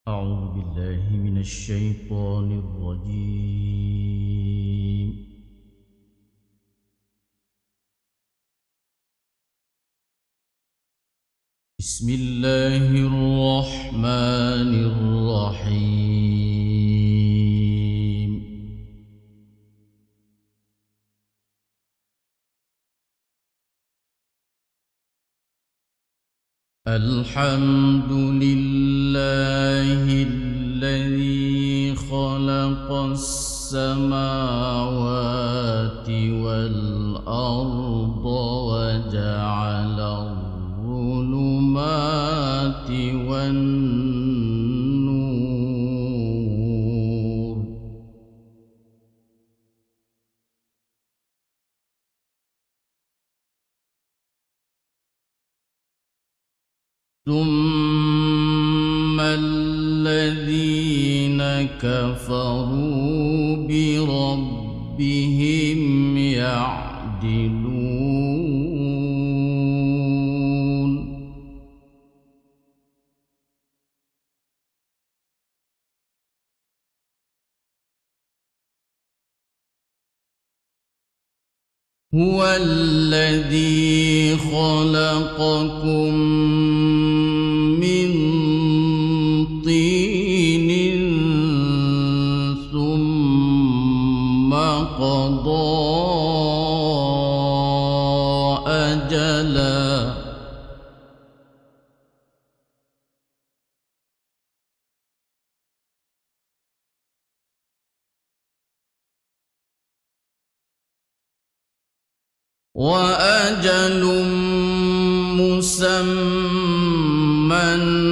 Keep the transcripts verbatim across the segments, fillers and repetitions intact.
أعوذ بالله من الشيطان الرجيم. بسم الله الرحمن الرحيم. الحمد لله الذي خلق السماوات والأرض وجعل الظلمات والنور، ثم الذين كفروا بربهم يعدلون. هو الذي خلقكم من طين ثم قضى أجلا، وأجل مسمى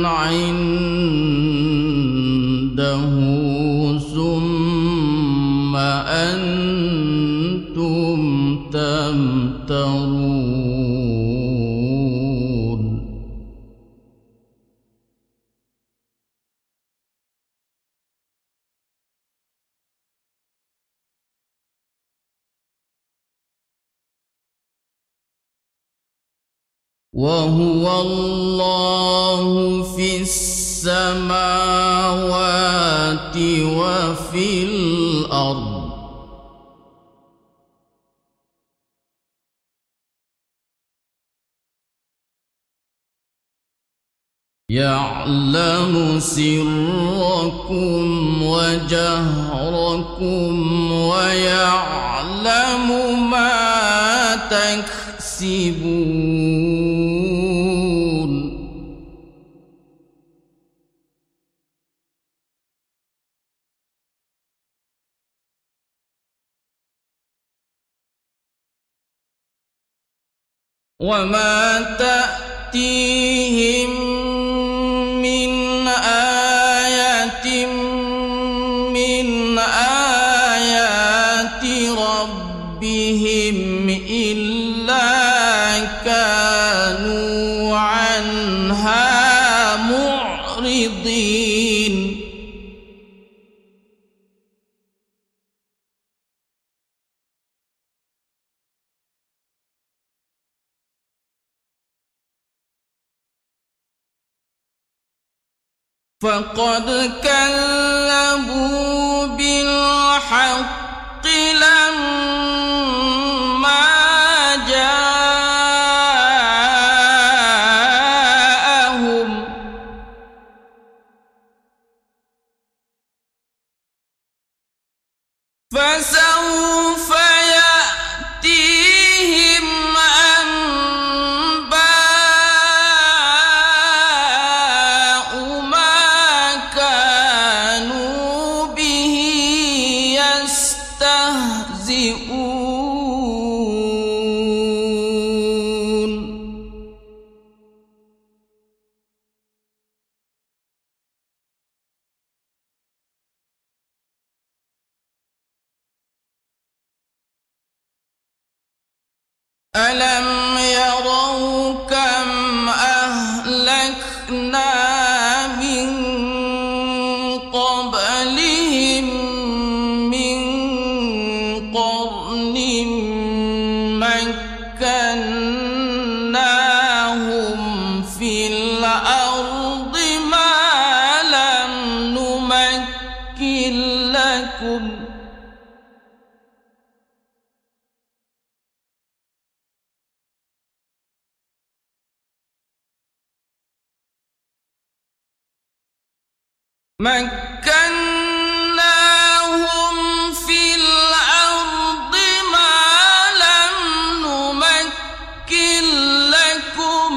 عنده، ثم أنتم تمترون. وهو الله في السماوات وفي الأرض، يعلم سركم وجهركم ويعلم ما تكسبون. وما تأتيهم من آية من آيات ربهم إلا كانوا عنها معرضين. فقد كذبوا بالحق لما جاءهم، فسوف يأتيهم أنباء ما كانوا به يستهزئون. ألم يروا كم أهلكنا من قبلهم من قرن مكناهم في الأرض ما لم لكم مكناهم في الأرض ما لم نمكن لكم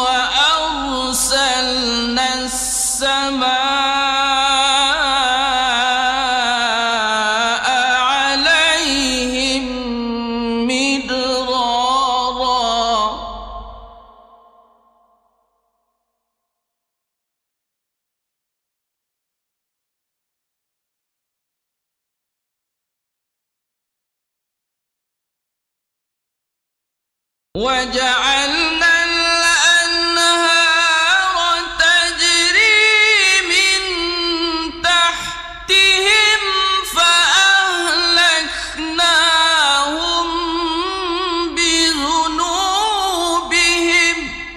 وأرسلنا السماء عليهم مدرارا وجعلنا الأنهار تجري من تحتهم فأهلكناهم بذنوبهم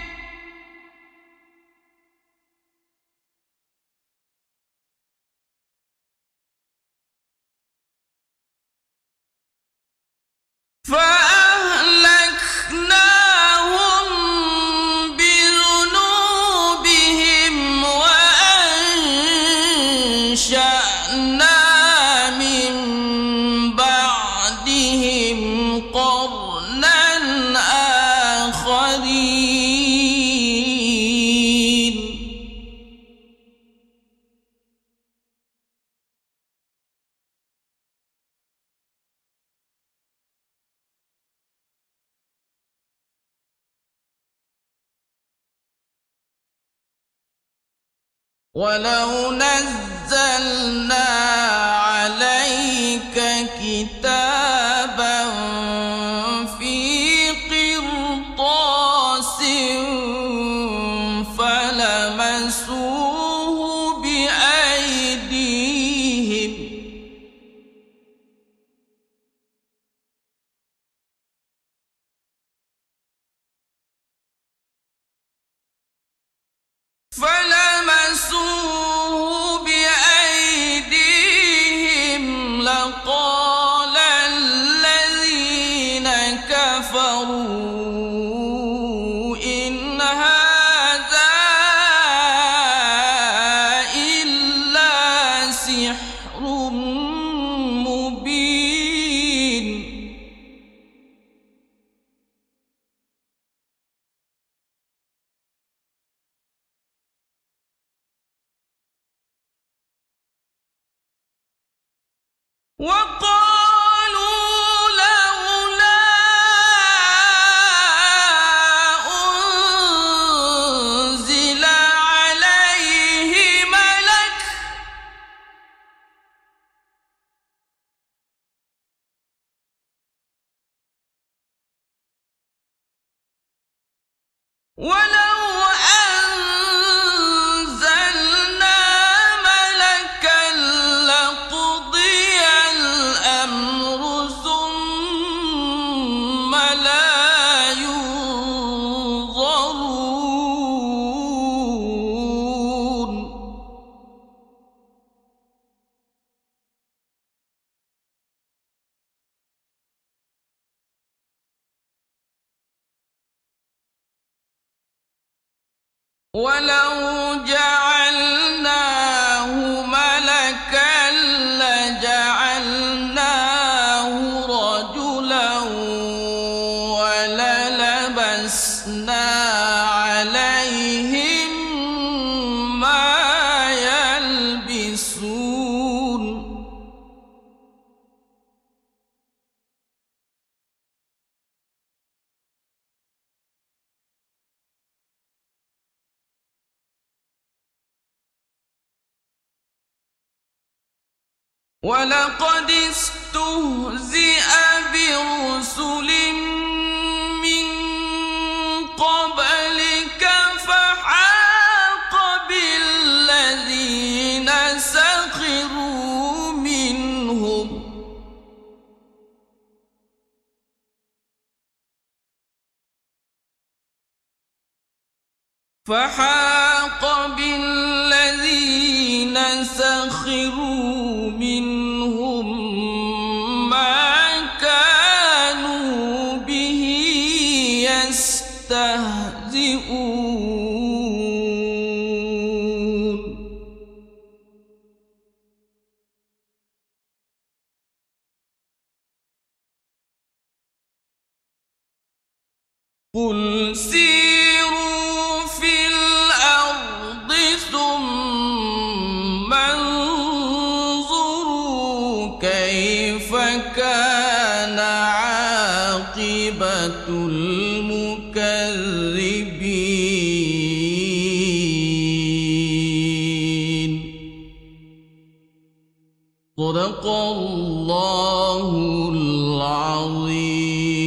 فأهلكناهم بذنوبهم وأنشأنا من بعدهم قرنا آخرين ولو نزلنا عليك كتابا في قرطاس فلمسوه بأيديهم فلمسوه بأيديهم لقال الذين كفروا إن هذا إلا سحر مبين وقالوا لولا أنزل عليه ملك ولو أنزلنا ملكا لقضي الأمر ثم لا ينظرون ولو جعلناه ملكا لجعلناه رجلا وللبسنا عليهم ما يلبسون ولقد استهزئ برسل من قبلك فحاق بالذين سخروا منهم فحاق بالذين سخروا منهم قل سيروا في الأرض ثم انظروا كيف كان عاقبة المكذبين. صدق الله العظيم.